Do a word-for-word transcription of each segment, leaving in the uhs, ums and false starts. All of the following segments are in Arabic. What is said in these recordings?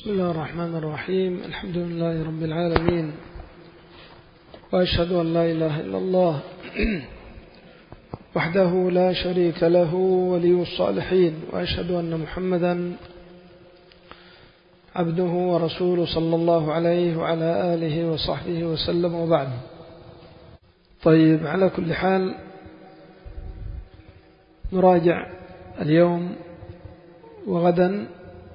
بسم الله الرحمن الرحيم. الحمد لله رب العالمين، وأشهد أن لا إله إلا الله وحده لا شريك له ولي الصالحين، وأشهد أن محمدا عبده ورسوله صلى الله عليه وعلى آله وصحبه وسلم، وبعد. طيب، على كل حال نراجع اليوم وغدا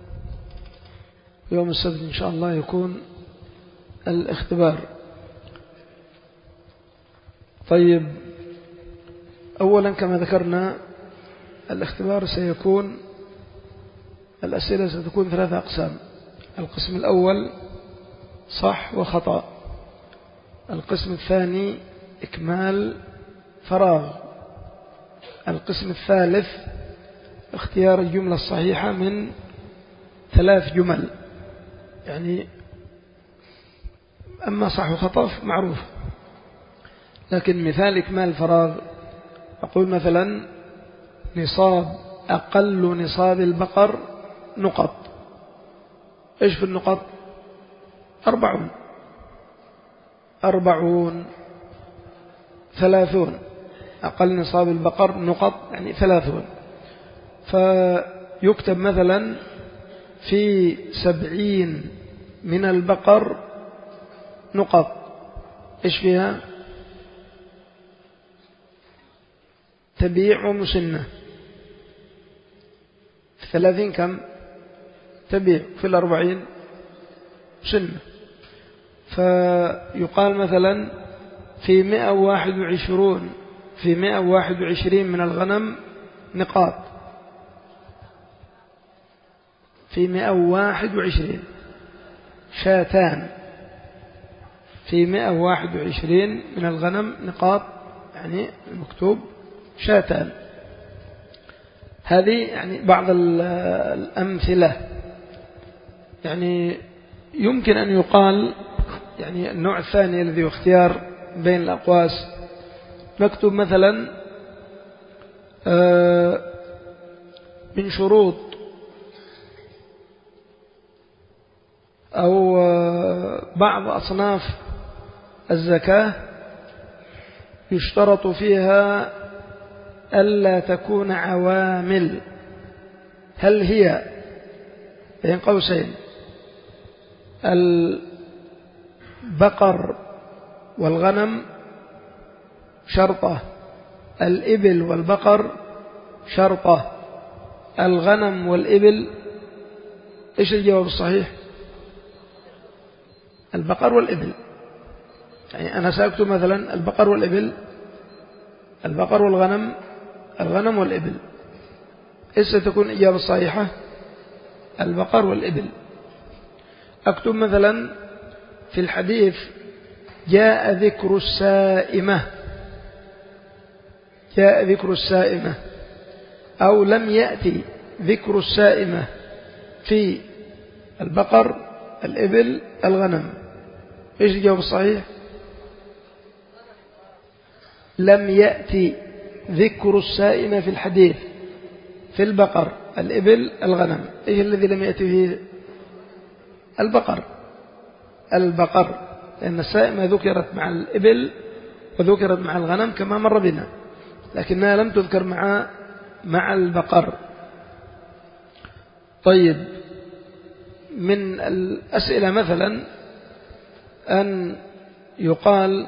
يوم السبت إن شاء الله يكون الاختبار. طيب، أولا كما ذكرنا الاختبار سيكون الأسئلة ستكون ثلاثة أقسام. القسم الأول صح وخطأ، القسم الثاني إكمال فراغ، القسم الثالث اختيار الجملة الصحيحة من ثلاث جمل، يعني أما صح وخطأ معروف، لكن مثال إكمال فراغ أقول مثلا نصاب أقل نصاب البقر نقط. إيش في النقط؟ أربعون أربعون ثلاثون. أقل نصاب البقر نقط يعني ثلاثون. فيكتب مثلا في سبعين من البقر نقط. إيش فيها؟ تبيع ومسنة. في ثلاثين كم؟ تبيع. في الأربعين مسنة. فيقال مثلا في مئة وواحد وعشرون في مئة وواحد وعشرين من الغنم نقاط. في مئة وواحد وعشرين شاتان. في مئة وواحد وعشرين من الغنم نقاط، يعني المكتوب شاتان. هذه يعني بعض الأمثلة. يعني يمكن أن يقال يعني النوع الثاني الذي هو اختيار بين الأقواس، نكتب مثلا من شروط أو بعض أصناف الزكاة يشترط فيها ألا تكون عوامل. هل هي بين قوسين البقر والغنم شرطة، الإبل والبقر شرطة، الغنم والإبل؟ إيش الجواب الصحيح؟ البقر والإبل. يعني أنا سأكتب مثلا البقر والإبل، البقر والغنم، الغنم والإبل. إيش ستكون الإجابة الصحيحة؟ البقر والإبل. أكتب مثلا في الحديث جاء ذكر السائمة، جاء ذكر السائمة، أو لم يأتي ذكر السائمة في البقر، الإبل، الغنم. إيش الجواب الصحيح؟ لم يأتي ذكر السائمة في الحديث في البقر، الإبل، الغنم. إيش الذي لم يأتي فيه؟ البقر البقر لأن السائمة ذكرت مع الإبل وذكرت مع الغنم كما مر بنا، لكنها لم تذكر مع مع البقر. طيب، من الأسئلة مثلا أن يقال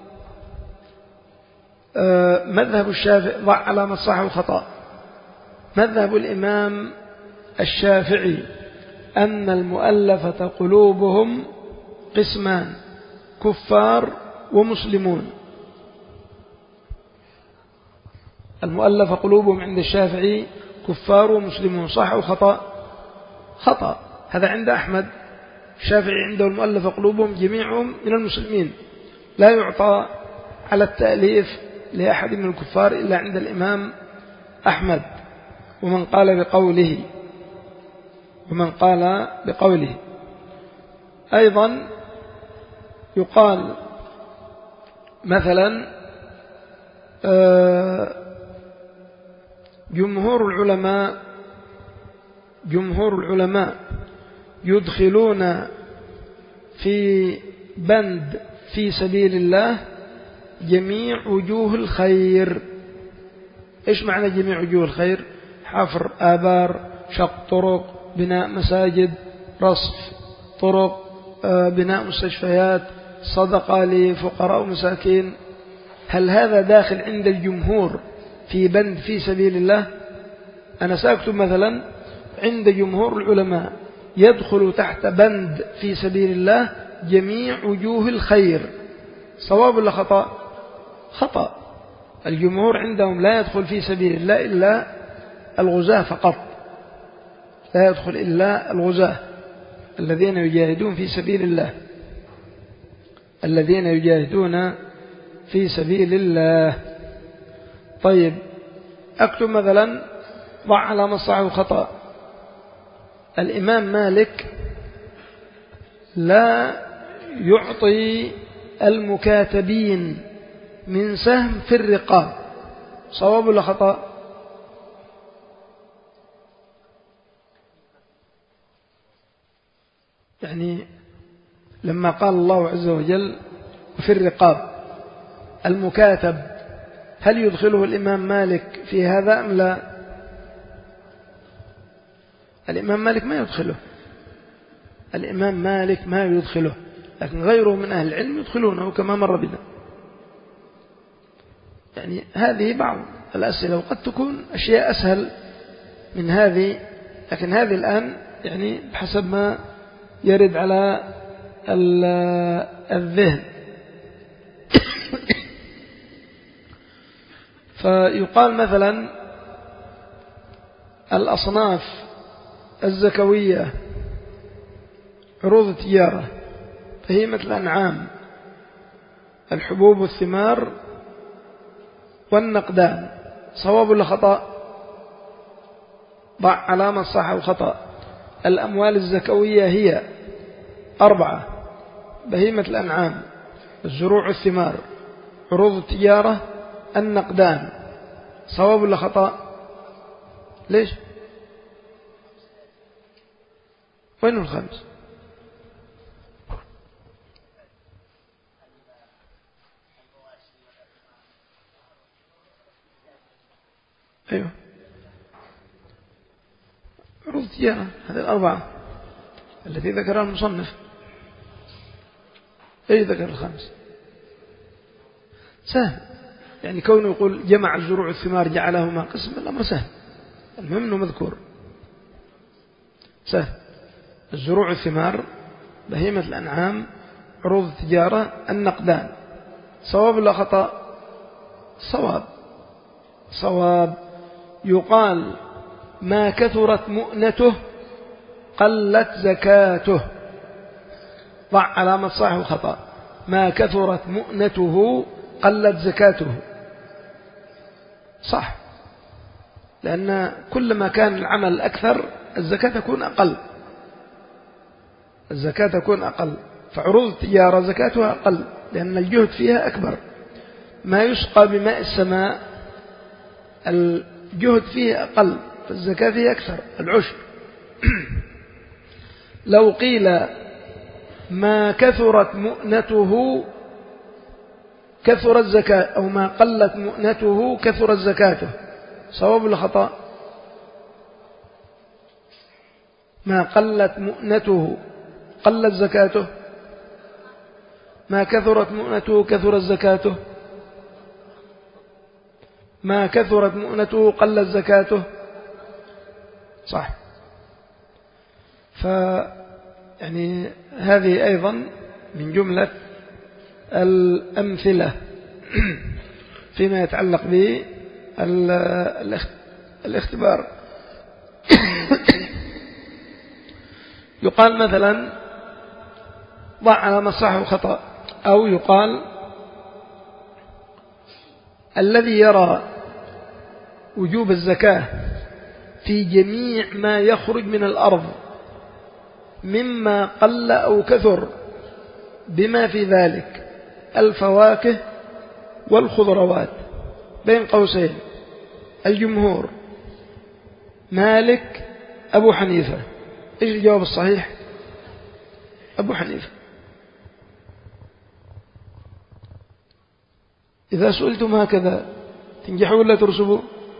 مذهب الشافعي، ضع علامة صح وخطأ. مذهب الإمام الشافعي أن المؤلفة قلوبهم قسمان، كفار ومسلمون. المؤلفة قلوبهم عند الشافعي كفار ومسلمون، صح وخطأ؟ خطأ. هذا عند أحمد. الشافعي عنده المؤلفة قلوبهم جميعهم من المسلمين، لا يعطى على التأليف لأحد من الكفار إلا عند الإمام أحمد، ومن قال بقوله ومن قال بقوله أيضا يقال مثلا جمهور العلماء جمهور العلماء يدخلون في بند في سبيل الله جميع وجوه الخير. إيش معنى جميع وجوه الخير؟ حفر آبار، شق طرق، بناء مساجد، رصف طرق، بناء مستشفيات، صدقة لفقراء ومساكين. هل هذا داخل عند الجمهور في بند في سبيل الله؟ أنا سأكتب مثلا عند جمهور العلماء يدخل تحت بند في سبيل الله جميع وجوه الخير. صواب ولا خطأ؟ خطأ. الجمهور عندهم لا يدخل في سبيل الله إلا الغزاة فقط، لا يدخل إلا الغزاة الذين يجاهدون في سبيل الله، الذين يجاهدون في سبيل الله. طيب أكتب مثلا ضع علامة صح وخطأ. الإمام مالك لا يعطي المكاتبين من سهم في الرقاب. صواب ولا خطأ؟ يعني لما قال الله عز وجل في الرقاب المكاتب، هل يدخله الإمام مالك في هذا أم لا؟ الإمام مالك ما يدخله، الإمام مالك ما يدخله، لكن غيره من أهل العلم يدخلونه كما مر بنا. يعني هذه بعض الأسئلة، وقد تكون أشياء أسهل من هذه، لكن هذه الآن يعني بحسب ما يرد على الذهن. فيقال مثلا الأصناف الزكوية عروض التجارة، فهي مثل الأنعام، الحبوب والثمار والنقدان. صواب ولا خطأ؟ ضع علامة صح وخطأ. الأموال الزكوية هي أربعة: بهيمة الأنعام، الزروع والثمار، عروض التجارة، النقدان. صواب ولا خطأ؟ ليش؟ وين الخمس؟ أيوه عروض التجارة، هذه الأربعة التي ذكرها المصنف. أي ذكر الخمس؟ سهل، يعني كونه يقول جمع الزروع والثمار جعلهما قسم، الأمر سهل، المهم أنه مذكور سهل. الزروع والثمار، بهيمة الأنعام، عروض التجارة، النقدان. صواب ولا خطأ؟ صواب صواب. يقال ما كثرت مؤنته قلت زكاته. ضع علامة صح وخطأ. ما كثرت مؤنته قلت زكاته. صح، لأن كلما كان العمل أكثر الزكاة تكون أقل، الزكاة تكون أقل. فعروض التجارة زكاتها أقل لأن الجهد فيها أكبر. ما يسقى بماء السماء الجهد فيه أقل، فالزكاة فيه أكثر، العشر. لو قيل ما كثرت مؤنته كثرت زكاة، أو ما قلت مؤنته كثرت زكاته. صواب ولا خطأ؟ ما قلت مؤنته قلت زكاته، ما كثرت مؤنته كثرت زكاته، ما كثرت مؤنته قلت زكاته. صح. ف يعني هذه أيضا من جملة الأمثلة فيما يتعلق بالاختبار. يقال مثلا ضع علامة صح وخطأ، أو يقال الذي يرى وجوب الزكاة في جميع ما يخرج من الأرض مما قل أو كثر، بما في ذلك الفواكه والخضروات، بين قوسين الجمهور، مالك، أبو حنيفة. إيش الجواب الصحيح؟ أبو حنيفة. إذا سئلتم هكذا تنجحوا ولا ترسبوا؟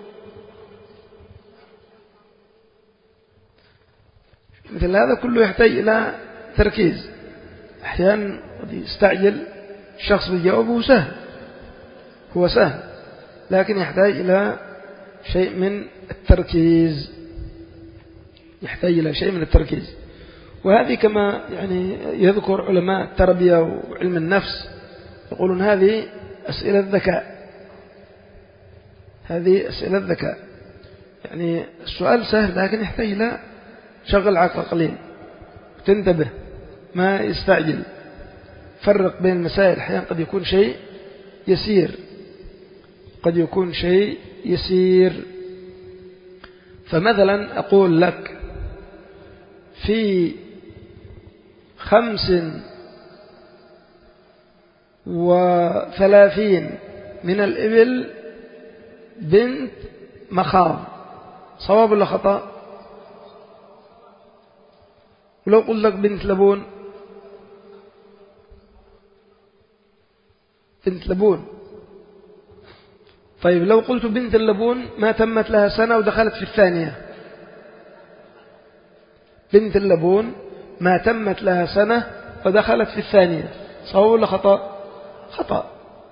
مثل هذا كله يحتاج إلى تركيز. أحيانا يستعجل الشخص بالجواب، هو سهل هو سهل لكن يحتاج إلى شيء من التركيز يحتاج إلى شيء من التركيز. وهذه كما يعني يذكر علماء التربية وعلم النفس يقولون هذه أسئلة ذكاء هذه أسئلة ذكاء يعني السؤال سهل لكن يحتاج إلى شغل عقل قليل، تنتبه ما يستعجل، فرق بين المسائل. أحيانا قد يكون شيء يسير قد يكون شيء يسير فمثلا أقول لك في خمس وثلاثين من الإبل بنت مخاض، صواب ولا خطأ؟ ولو قلت لك بنت لبون بنت لبون طيب لو قلت بنت اللبون ما تمت لها سنة ودخلت في الثانية، بنت اللبون ما تمت لها سنة ودخلت في الثانية، صواب ولا خطأ؟ خطأ،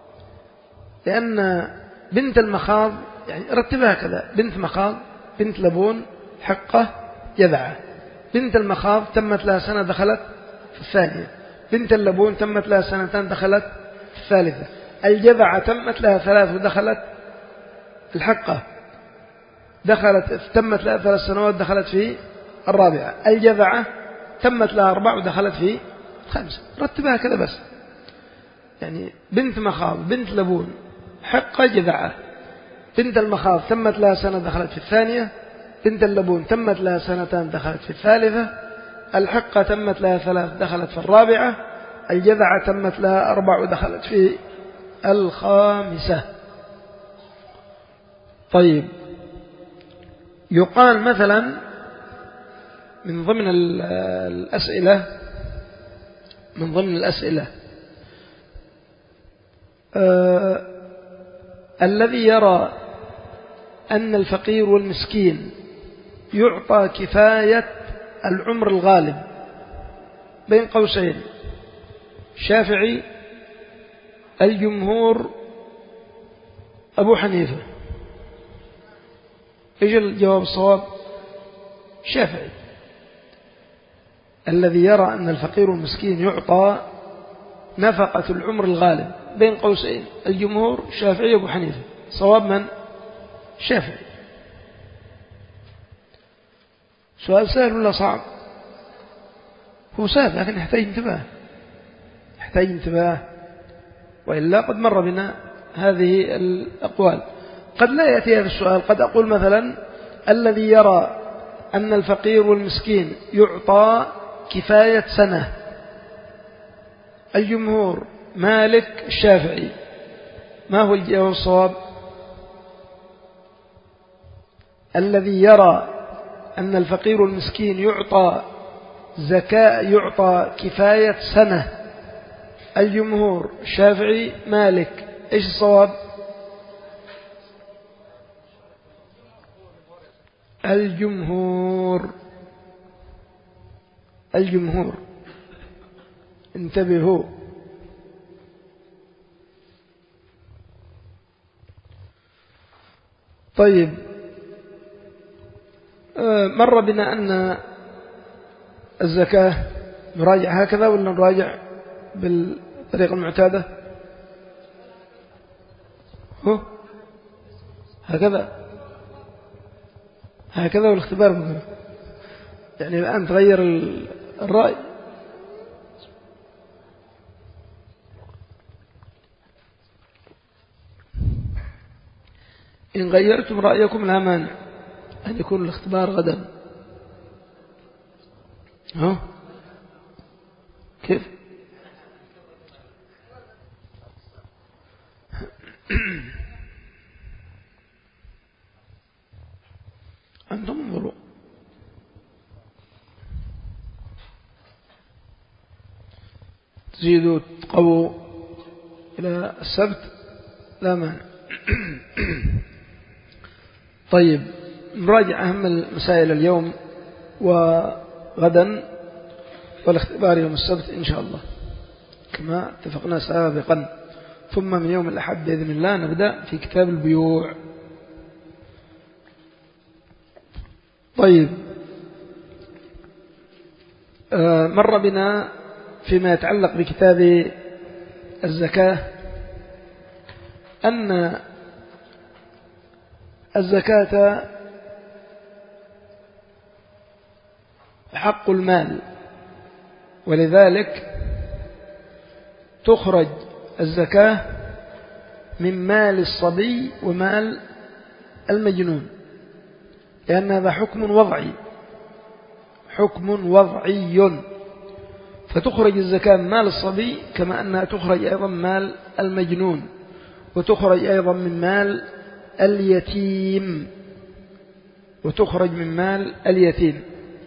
لأن بنت المخاض يعني رتبها كذا: بنت مخاض، بنت لبون، حقة، جذعة. بنت المخاض تمت لها سنة دخلت في الثانية، بنت اللبون تمت لها سنتان دخلت في الثالثة، الجذعة تمت لها ثلاث ودخلت في الحقة، دخلت تمت لها ثلاث سنوات دخلت في الرابعة، الجذعة تمت لها أربع ودخلت في خمسة. رتبها كذا بس، يعني بنت مخاض، بنت لبون، حقة، جذعة. بنت المخاض تمت لها سنة دخلت في الثانية، بنت اللبون تمت لها سنتان دخلت في الثالثة، الحقة تمت لها ثلاث دخلت في الرابعة، الجذعة تمت لها أربع ودخلت في الخامسة. طيب يقال مثلا من ضمن الأسئلة من ضمن الأسئلة آه الذي يرى أن الفقير والمسكين يعطى كفاية العمر الغالب بين قوسين شافعي، الجمهور، أبو حنيفة، إيش الجواب الصواب؟ شافعي. الذي يرى أن الفقير والمسكين يعطى نفقة العمر الغالب بين قوسين الجمهور، شافعي، أبو حنيفة. صواب من؟ شافعي. سؤال سهل ولا صعب؟ هو سهل لكن يحتاج انتباه يحتاج انتباه وإلا قد مر بنا هذه الأقوال. قد لا يأتي هذا السؤال، قد أقول مثلا الذي يرى أن الفقير والمسكين يعطى كفاية سنة، الجمهور، مالك، الشافعي. ما هو الجواب الصواب؟ الذي يرى أن الفقير والمسكين يعطى زكاة يعطى كفاية سنة، الجمهور، الشافعي، مالك. إيش الصواب؟ الجمهور الجمهور انتبهوا. طيب مر بنا أن الزكاة نراجع هكذا ولا نراجع بالطريقة المعتادة؟ هو هكذا هكذا والاختبار ممكن. يعني الآن تغير الرأي. إن غيرتم رأيكم لا مانع أن يكون الاختبار غدا. ها كيف؟ أنتم انظروا. تزيدوا تقووا إلى السبت لا مانع. طيب نراجع أهم المسائل اليوم وغدا، والاختبار يوم السبت إن شاء الله كما اتفقنا سابقا، ثم من يوم الأحد بإذن الله نبدأ في كتاب البيوع. طيب مر بنا فيما يتعلق بكتاب الزكاة أن الزكاة حق المال، ولذلك تخرج الزكاة من مال الصبي ومال المجنون، لأن هذا حكم وضعي حكم وضعي فتخرج الزكاة من مال الصبي كما أنها تخرج أيضا مال المجنون، وتخرج أيضا من مال اليتيم وتخرج من مال اليتيم.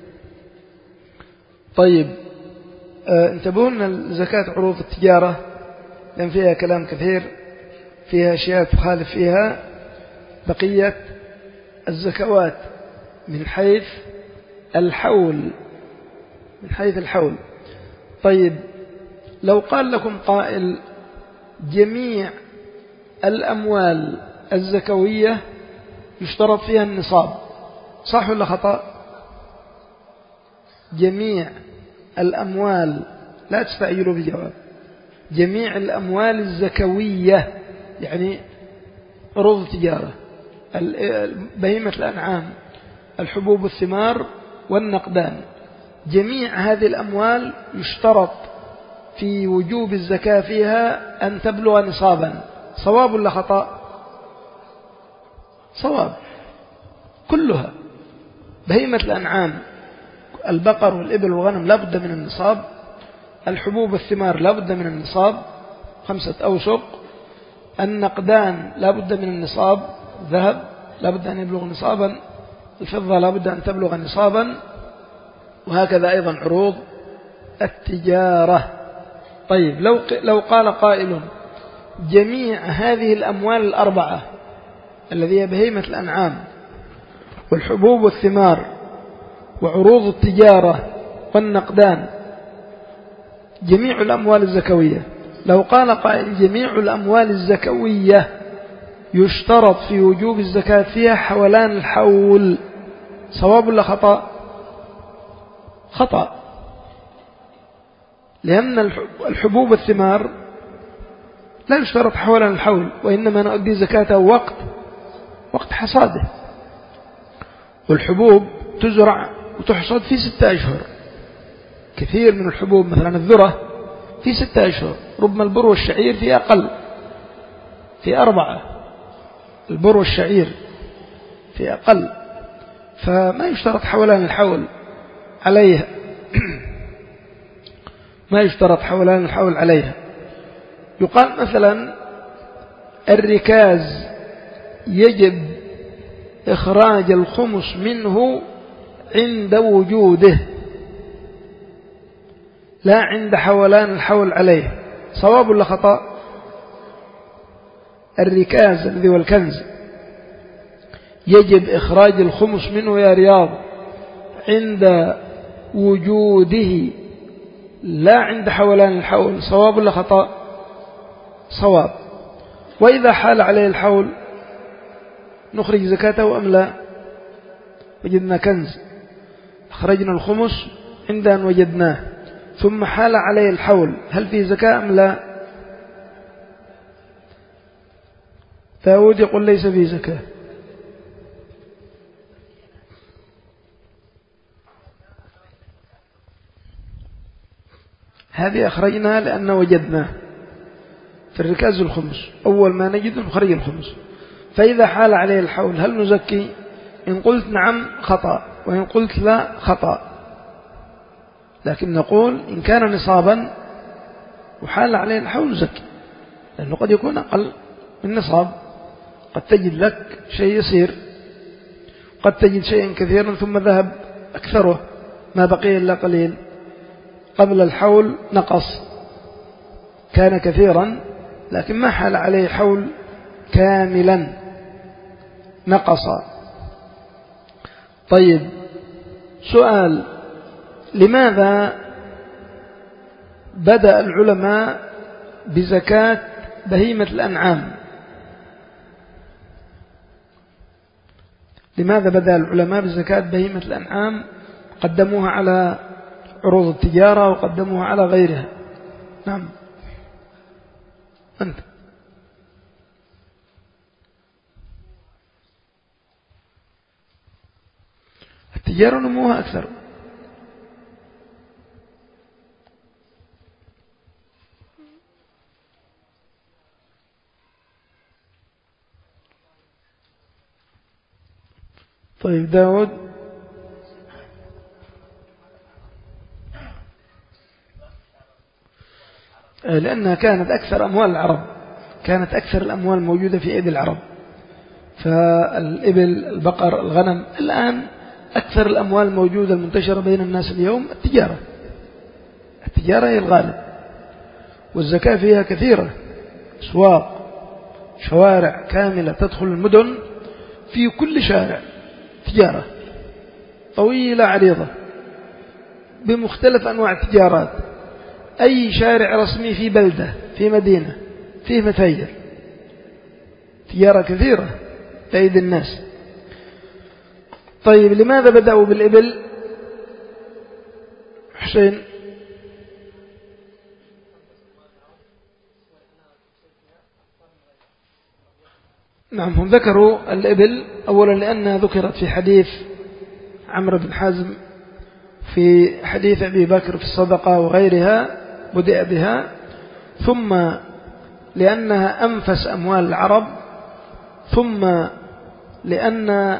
طيب آه انتبهون الزكاة عروض التجارة لأن فيها كلام كثير، فيها أشياء تخالف فيها بقية الزكوات من حيث الحول من حيث الحول. طيب لو قال لكم قائل جميع الأموال الزكوية يشترط فيها النصاب، صح ولا خطأ؟ جميع الأموال، لا تستعجلوا بجواب، جميع الأموال الزكوية يعني عروض التجارة، بهيمة الأنعام، الحبوب والثمار والنقدان، جميع هذه الأموال يشترط في وجوب الزكاة فيها أن تبلغ نصابا، صواب ولا خطأ؟ صواب، كلها بهيمة الأنعام، البقر والإبل والغنم لا بد من النصاب، الحبوب والثمار لا بد من النصاب خمسة أوسق، النقدان لا بد من النصاب، ذهب لا بد أن يبلغ نصابا، الفضة لا بد أن تبلغ نصابا، وهكذا أيضا عروض التجارة. طيب لو لو قال قائل جميع هذه الأموال الأربعة الذي هي بهيمة الأنعام والحبوب والثمار وعروض التجارة والنقدان، جميع الأموال الزكوية، لو قال قائل جميع الأموال الزكوية يشترط في وجوب الزكاة فيها حولان الحول، صواب ولا خطأ؟ خطأ، لأن الحبوب والثمار لا يشترط حولان الحول، وإنما نؤدي زكاته وقت وقت حصاده، والحبوب تزرع وتحصد في ستة أشهر، كثير من الحبوب مثلا الذرة في ستة أشهر، ربما البر والشعير في أقل، في أربعة، البر والشعير في أقل، فما يشترط حولان الحول عليها ما يشترط حولان الحول عليها. يقال مثلا الركاز يجب إخراج الخمس منه عند وجوده لا عند حولان الحول عليه، صواب ولا خطأ؟ الركاز الذي هو الكنز يجب إخراج الخمس منه يا رياض عند وجوده لا عند حولان الحول، صواب ولا خطأ؟ صواب. وإذا حال عليه الحول نخرج زكاته أم لا؟ وجدنا كنز أخرجنا الخمس عند أن وجدناه، ثم حال عليه الحول، هل فيه زكاة أم لا؟ داود يقول ليس فيه زكاة. هذه أخرجناها لأن وجدناه في الركاز الخمس، أول ما نجد نخرج الخمس، فإذا حال عليه الحول هل نزكي؟ إن قلت نعم خطأ، وإن قلت لا خطأ، لكن نقول إن كان نصابا وحال عليه الحول نزكي، لأنه قد يكون أقل من نصاب، قد تجد لك شيء يسير، قد تجد شيئا كثيرا ثم ذهب أكثره ما بقي إلا قليل، قبل الحول نقص، كان كثيرا لكن ما حال عليه حول كاملا نقص. طيب سؤال: لماذا بدأ العلماء بزكاة بهيمة الأنعام؟ لماذا بدأ العلماء بزكاة بهيمة الأنعام؟ قدموها على عروض التجارة وقدموها على غيرها. نعم أنت. التجارة نموها أكثر. طيب داود. لأنها كانت أكثر أموال العرب، كانت أكثر الأموال موجودة في أيدي العرب، فالإبل، البقر، الغنم. الآن أكثر الأموال الموجودة المنتشرة بين الناس اليوم التجارة. التجارة هي الغالب، والزكاة فيها كثيرة، أسواق، شوارع كاملة تدخل المدن، في كل شارع تجارة طويلة عريضة بمختلف أنواع التجارات. أي شارع رسمي في بلدة في مدينة فيه متاجر، تجارة كثيرة بأيدي الناس. طيب لماذا بدأوا بالإبل؟ حسين. نعم، هم ذكروا الإبل أولا لأنها ذكرت في حديث عمرو بن حزم، في حديث أبي بكر في الصدقة وغيرها بدأ بها، ثم لأنها أنفس أموال العرب، ثم لأن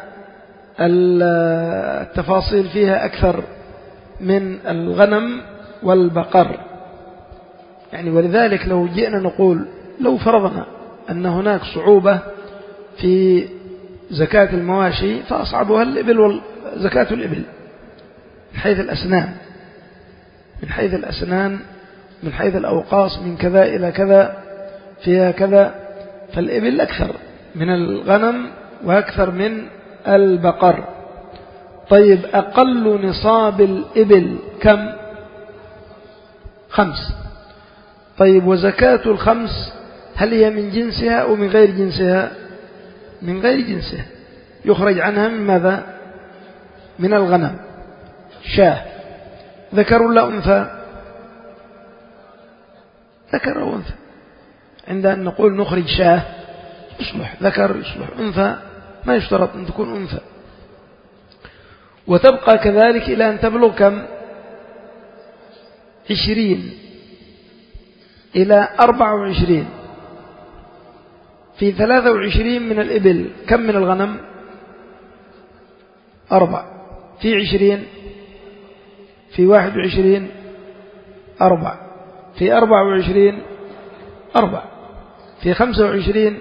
التفاصيل فيها أكثر من الغنم والبقر. يعني ولذلك لو جئنا نقول، لو فرضنا أن هناك صعوبة في زكاة المواشي فأصعبها الإبل، زكاة الإبل من حيث الأسنان، من حيث الأسنان من حيث الأوقاص، من كذا إلى كذا فيها كذا، فالإبل أكثر من الغنم وأكثر من البقر. طيب أقل نصاب الإبل كم؟ خمس. طيب وزكاة الخمس هل هي من جنسها أو من غير جنسها؟ من غير جنسها، يخرج عنها من ماذا؟ من الغنم. شاه ذكر ولا أنثى؟ ذكر أو أنثى. عند أن نقول نخرج شاه يصلح ذكر يصلح أنثى، ما يشترط أن تكون أنثى. وتبقى كذلك إلى أن تبلغ كم؟ عشرين إلى أربعة وعشرين. في ثلاثة وعشرين من الإبل كم من الغنم؟ أربع. في عشرين، في واحد وعشرين أربع، في أربع وعشرين أربع، في خمسة وعشرين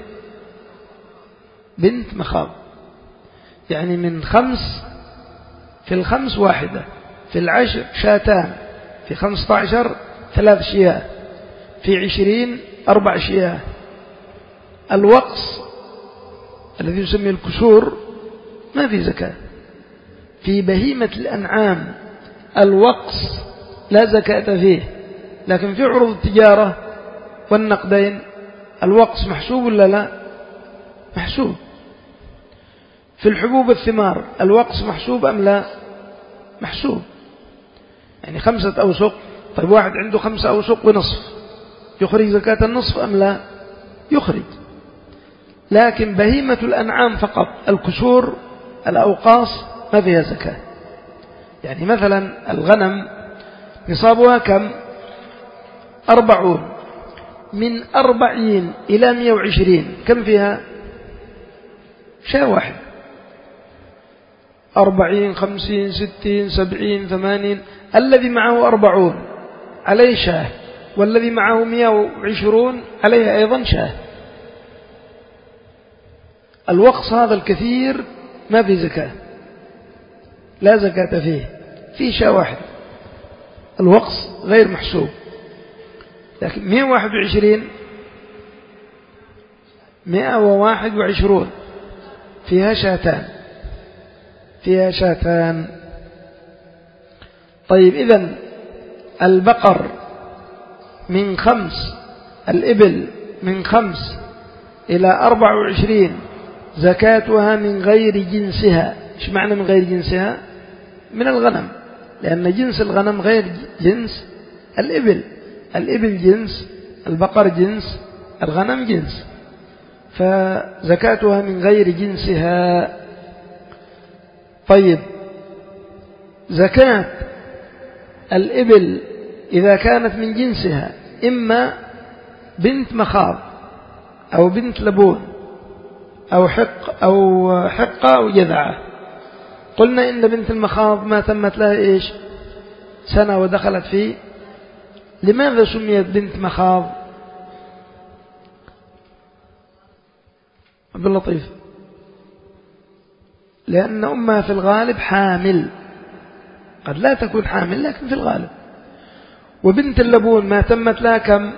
بنت مخاض. يعني من خمس، في الخمس واحدة، في العشر شاتان، في خمسة عشر ثلاث شياه، في عشرين أربع شياه. الوقص الذي يسمى الكسور ما في زكاة. في بهيمة الأنعام الوقص لا زكاة فيه، لكن في عروض التجارة والنقدين الوقص محسوب ولا لا؟ محسوب. في الحبوب الثمار الوقص محسوب أم لا؟ محسوب. يعني خمسة أوسق، طيب واحد عنده خمسة أوسق ونصف، يخرج زكاة النصف أم لا؟ يخرج. لكن بهيمة الأنعام فقط الكسور الأوقاص ما فيها زكاة. يعني مثلا الغنم نصابها كم؟ أربعون. من أربعين إلى مئة وعشرين كم فيها؟ شاة واحد. أربعين، خمسين، ستين، سبعين، ثمانين. الذي معه أربعون عليه شاه، والذي معه مئة وعشرون عليه أيضا شاه. الوقص هذا الكثير ما في زكاة، لا زكاة فيه، في شاة واحد. الوقص غير محسوب. لكن مئة وواحد وعشرين مئة وواحد وعشرون فيها شاتان فيها شاتان طيب إذن البقر من خمس الإبل من خمس إلى أربع وعشرين زكاتها من غير جنسها. إيش معنى من غير جنسها؟ من الغنم، لأن جنس الغنم غير جنس الإبل. الإبل جنس، البقر جنس، الغنم جنس، فزكاتها من غير جنسها. طيب زكاة الإبل إذا كانت من جنسها إما بنت مخاض أو بنت لبون أو حق أو حقة أو جذعة. قلنا إن بنت المخاض ما تمت لها إيش سنة ودخلت فيه. لماذا سميت بنت مخاض؟ عبد اللطيف. لأن أمها في الغالب حامل، قد لا تكون حامل لكن في الغالب. وبنت اللبون ما تمت لها كم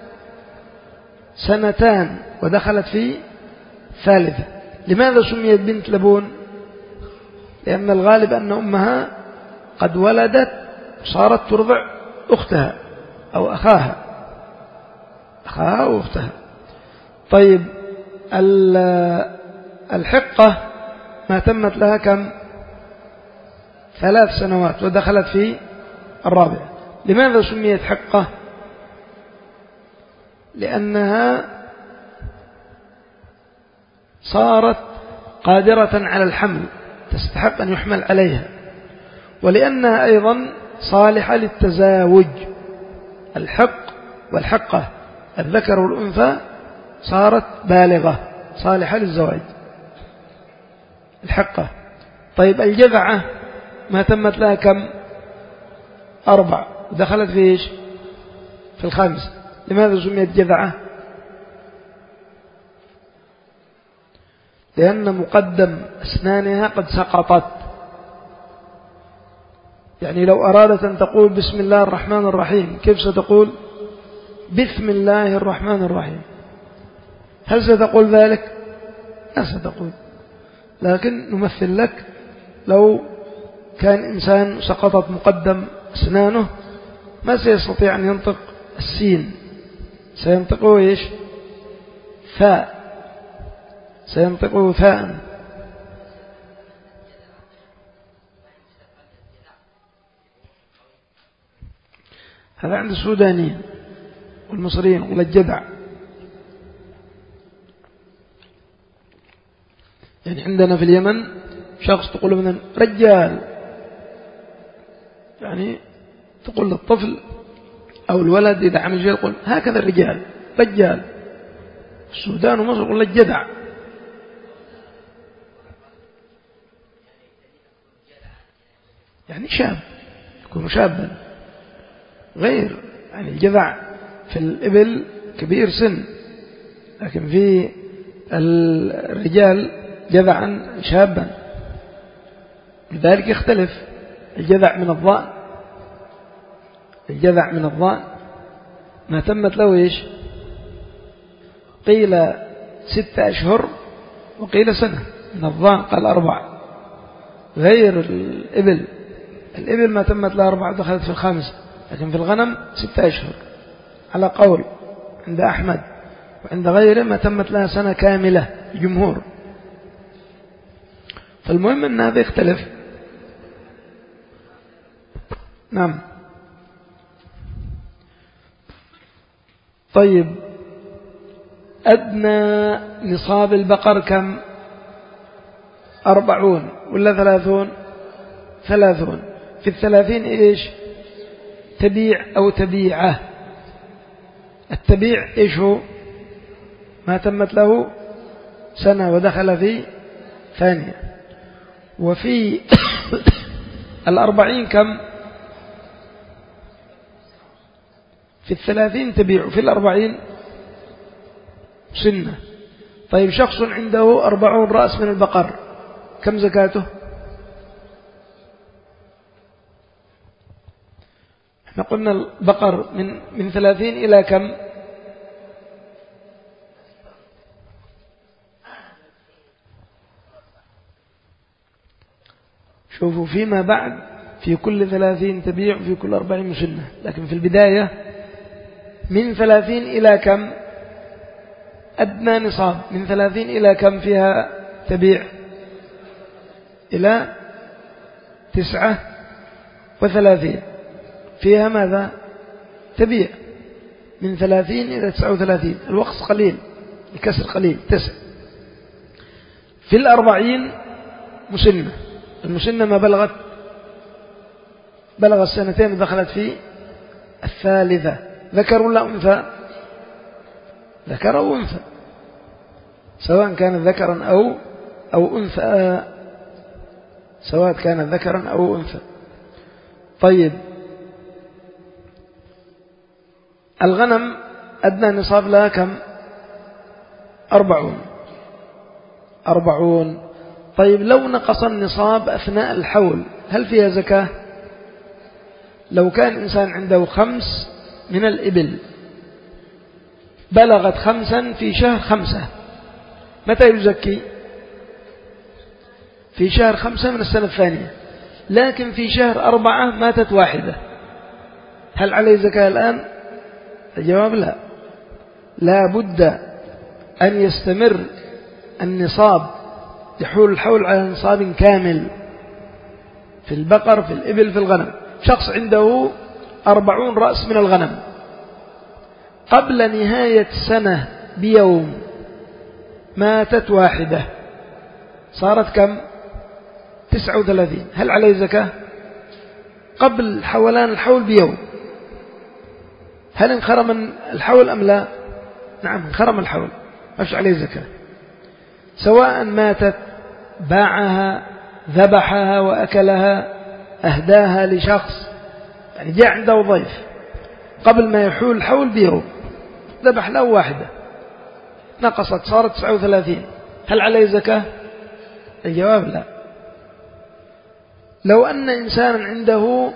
سنتان ودخلت في ثالثة. لماذا سميت بنت لبون؟ لأن الغالب أن أمها قد ولدت صارت ترضع أختها أو أخاها أخاها أو أختها. طيب الحقة ما تمت لها كم ثلاث سنوات ودخلت في الرابعة. لماذا سميت حقة؟ لأنها صارت قادرة على الحمل، تستحق أن يحمل عليها، ولأنها أيضا صالحة للتزاوج. الحق والحقة الذكر والأنثى صارت بالغة صالحة للزواج الحقة. طيب الجذعة ما تمت لها كم أربع دخلت في إيش في الخامس. لماذا سميت جذعة؟ لأن مقدم أسنانها قد سقطت. يعني لو أرادت أن تقول بسم الله الرحمن الرحيم كيف ستقول؟ بسم الله الرحمن الرحيم. هل ستقول ذلك؟ لا ستقول. لكن نمثل لك لو كان إنسان سقطت مقدم أسنانه ما سيستطيع أن ينطق السين، سينطقه إيش ثاء، سينطقه ثاء. هذا عند السودانيين والمصريين ولا الجدع. يعني عندنا في اليمن شخص تقول مثلا رجال، يعني تقول للطفل أو الولد إذا عمل شيء يقول هكذا الرجال رجال. السودان ومصر يقول لك جدع. يعني شاب يكون شابا، غير يعني الجذع في الإبل كبير سن، لكن في الرجال جذعا شابا. لذلك يختلف الجذع من الضأن. الجذع من الضأن ما تمت له إيش قيل ستة أشهر وقيل سنة. من الضأن قال أربعة، غير الإبل. الإبل ما تمت لها أربعة دخلت في الخامسة، لكن في الغنم ستة أشهر على قول عند أحمد، وعند غيره ما تمت لها سنة كاملة الجمهور. فالمهم أن هذا يختلف. نعم. طيب أدنى نصاب البقر كم؟ أربعون ولا ثلاثون؟ ثلاثون. في الثلاثين إيش تبيع أو تبيعة. التبيع إيش هو؟ ما تمت له سنة ودخل في ثانية. وفي الأربعين كم؟ في الثلاثين تبيع، في الأربعين سنة. طيب شخص عنده أربعون رأس من البقر كم زكاته؟ احنا قلنا البقر من من ثلاثين إلى كم؟ شوفوا فيما بعد في كل ثلاثين تبيع وفي كل أربعين مسنة، لكن في البداية من ثلاثين إلى كم؟ أدنى نصاب من ثلاثين إلى كم فيها تبيع؟ إلى تسعة وثلاثين فيها ماذا؟ تبيع من ثلاثين إلى تسعة وثلاثين، الوقت قليل، الكسر قليل، تسع. في الأربعين مسنة، المسنة ما بلغت بلغ السنتين ودخلت في الثالثة، ذكر ولا أنثى؟ ذكر أو أنثى، سواء كان ذكرا أو أو أنثى، سواء كان ذكرا أو أنثى. طيب الغنم أدنى نصاب لها كم؟ أربعون أربعون. طيب لو نقص النصاب أثناء الحول هل فيها زكاة؟ لو كان إنسان عنده خمس من الإبل بلغت خمسا في شهر خمسة، متى يزكي؟ في شهر خمسة من السنة الثانية، لكن في شهر أربعة ماتت واحدة، هل عليه زكاة الآن؟ الجواب لا، لا بد أن يستمر النصاب، يحول الحول على نصاب كامل في البقر في الإبل في الغنم. شخص عنده أربعون رأس من الغنم، قبل نهاية السنة بيوم ماتت واحدة، صارت كم؟ تسعة وثلاثين، هل عليه زكاة؟ قبل حولان الحول بيوم، هل انخرم الحول أم لا؟ نعم انخرم الحول، مش عليه زكاة، سواء ماتت باعها ذبحها وأكلها أهداها لشخص، يعني جاء عنده ضيف قبل ما يحول الحول بيوم ذبح له واحدة نقصت صارت تسعة وثلاثين، هل عليه زكاة؟ الجواب لا. لو أن إنسانا عنده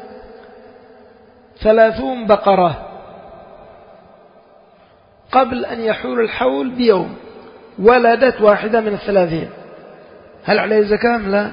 ثلاثون بقرة قبل أن يحول الحول بيوم ولدت واحدة من الثلاثين، هل عليه زكاة؟ لا.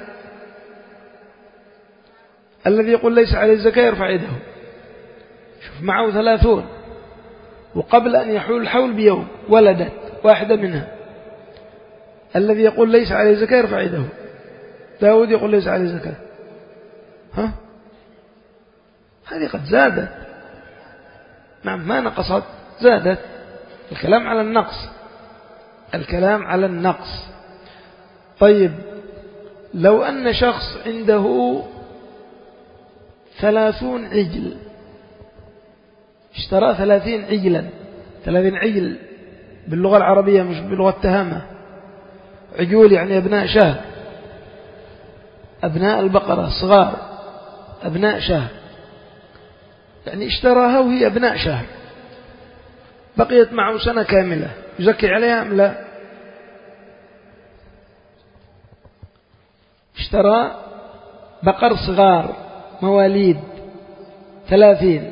الذي يقول ليس عليه زكاة يرفع يده. شوف معه ثلاثون وقبل أن يحول الحول بيوم ولدت واحدة منها، الذي يقول ليس عليه زكاة يرفع يده. داود يقول ليس عليه زكاة، ها هذه قد زادت، نعم ما نقصت زادت، الكلام على النقص، الكلام على النقص. طيب لو أن شخص عنده ثلاثون عجل، اشترى ثلاثين عجلا، ثلاثين عجل باللغة العربية مش باللغة التهامة، عجول يعني أبناء شهر، أبناء البقرة صغار أبناء شهر، يعني اشتراها وهي أبناء شهر، بقيت معه سنة كاملة، يزكي عليها أم لا؟ اشترى بقر صغار مواليد ثلاثين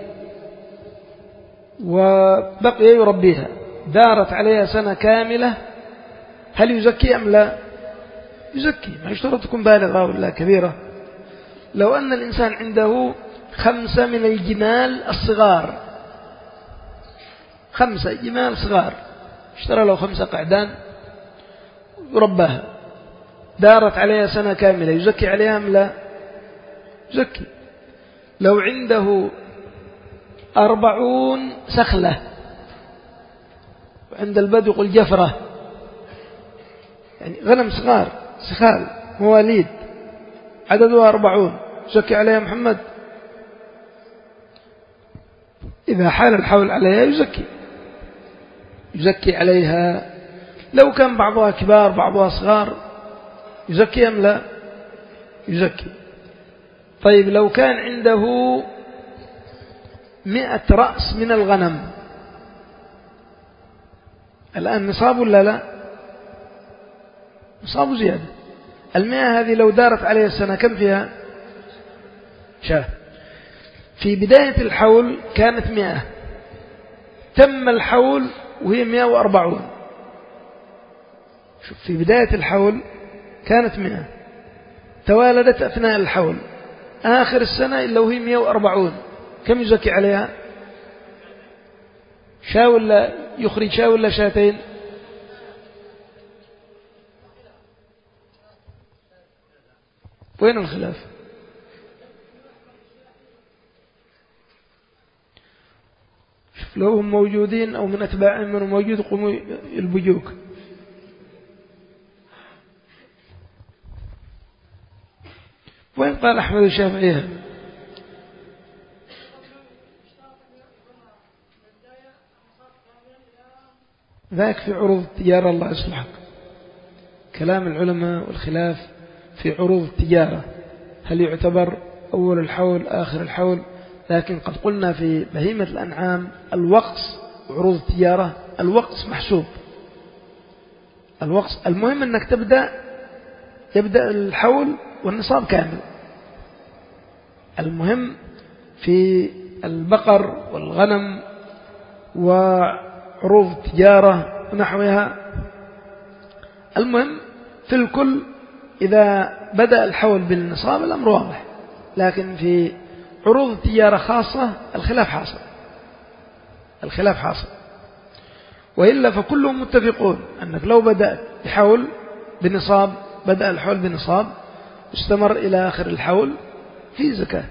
وبقي يربيها، دارت عليها سنة كاملة، هل يزكي أم لا؟ يزكي، ما يشترط تكون بالغة ولا كبيرة. لو أن الإنسان عنده خمسة من الجمال الصغار، خمسة جمال صغار، اشترى له خمسة قعدان يرباها، دارت عليها سنة كاملة، يزكي عليها أم لا؟ يزكي. لو عنده أربعون سخلة، عند البدو يقول جفرة، يعني غنم صغار سخال مواليد عددها أربعون، يزكي عليها محمد؟ إذا حال الحول عليها يزكي، يزكي عليها. لو كان بعضها كبار بعضها صغار يزكي أم لا؟ يزكي. طيب لو كان عنده مئة رأس من الغنم، الآن نصاب ولا لا؟ نصاب زيادة. المئة هذه لو دارت عليها السنة كم فيها؟ شاه. في بداية الحول كانت مئة، تم الحول وهي مئة وأربعون. شوف، في بداية الحول كانت مئة، توالدت أثناء الحول، آخر السنة إلا وهي مئة وأربعون، كم يزكي عليها؟ شاة ولا يخرج شاة ولا شاتين؟ وين الخلاف؟ شوف، لو هم موجودين أو من أتباعهم من موجود قوموا البجوك. وين قال أحمد الشافعي؟ ذاك في عروض التجارة، الله يصلحك. كلام العلماء والخلاف في عروض التجارة، هل يعتبر أول الحول آخر الحول؟ لكن قد قلنا في بهيمة الأنعام الوقص وعروض التجارة، الوقص محسوب، الوقص المهم أنك تبدأ يبدأ الحول والنصاب كامل. المهم في البقر والغنم وعروض التجارة ونحوها، المهم في الكل إذا بدأ الحول بالنصاب الأمر واضح. لكن في عروض التجارة خاصة الخلاف حاصل، الخلاف حاصل. وإلا فكلهم متفقون أنك لو بدأت بحول بنصاب، بدأ الحول بنصاب استمر إلى آخر الحول في زكاة.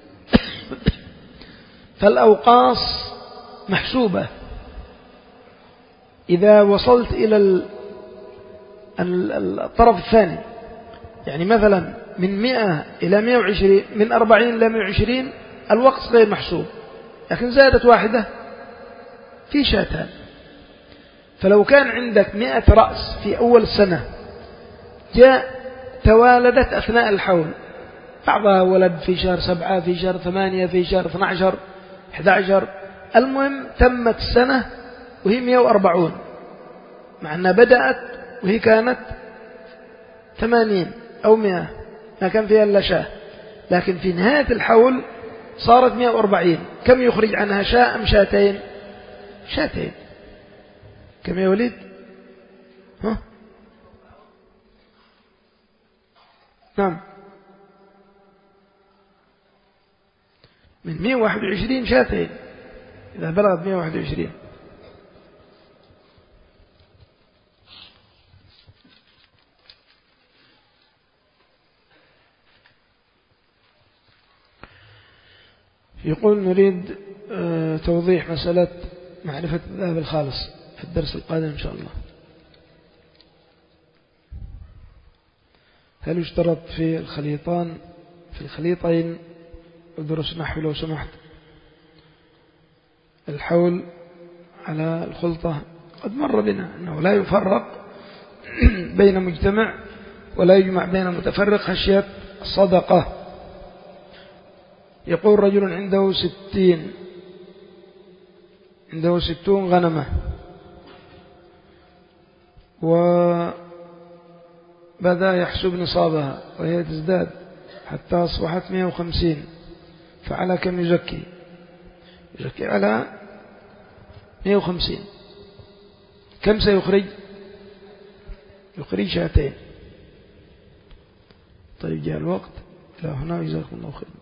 فالأوقاص محسوبة. إذا وصلت إلى الطرف الثاني، يعني مثلا من مئة إلى مئة وعشرين، من أربعين إلى مئة وعشرين، الوقت غير محسوب، لكن زادت واحدة في شاتان. فلو كان عندك مئة رأس في أول السنة جاء توالدت أثناء الحول، بعضها ولد في شهر سبعة، في شهر ثمانية، في شهر اثنى عشر، أحد عشر، المهم تمت السنة وهي مئة وأربعون، مع أنها بدأت وهي كانت ثمانين أو مئة، ما كان فيها إلا شاة، لكن في نهاية الحول صارت مئة وأربعين. كم يخرج عنها، شاة أم شاتين؟ شاتين. كم يا وليد؟ ها؟ نعم، من مئة وواحد وعشرين شاتين إذا بلغت مئة وواحد وعشرين. يقول نريد توضيح مسألة معرفة الذهب الخالص في الدرس القادم إن شاء الله. هل يشترط في الخليطان في الخليطين ودرس نحو لو سمحت؟ الحول على الخلطة قد مر بنا أنه لا يفرق بين مجتمع ولا يجمع بين متفرق خشية الصدقة. يقول رجل عنده ستين عنده ستون غنمة، وبدأ يحسب نصابها وهي تزداد حتى أصبحت مئة وخمسين، فعلى كم يزكي؟ يزكي على مئة وخمسين. كم سيخرج؟ يخرج شاتين. طيب جاء الوقت، إلى هنا، جزاكم الله خير.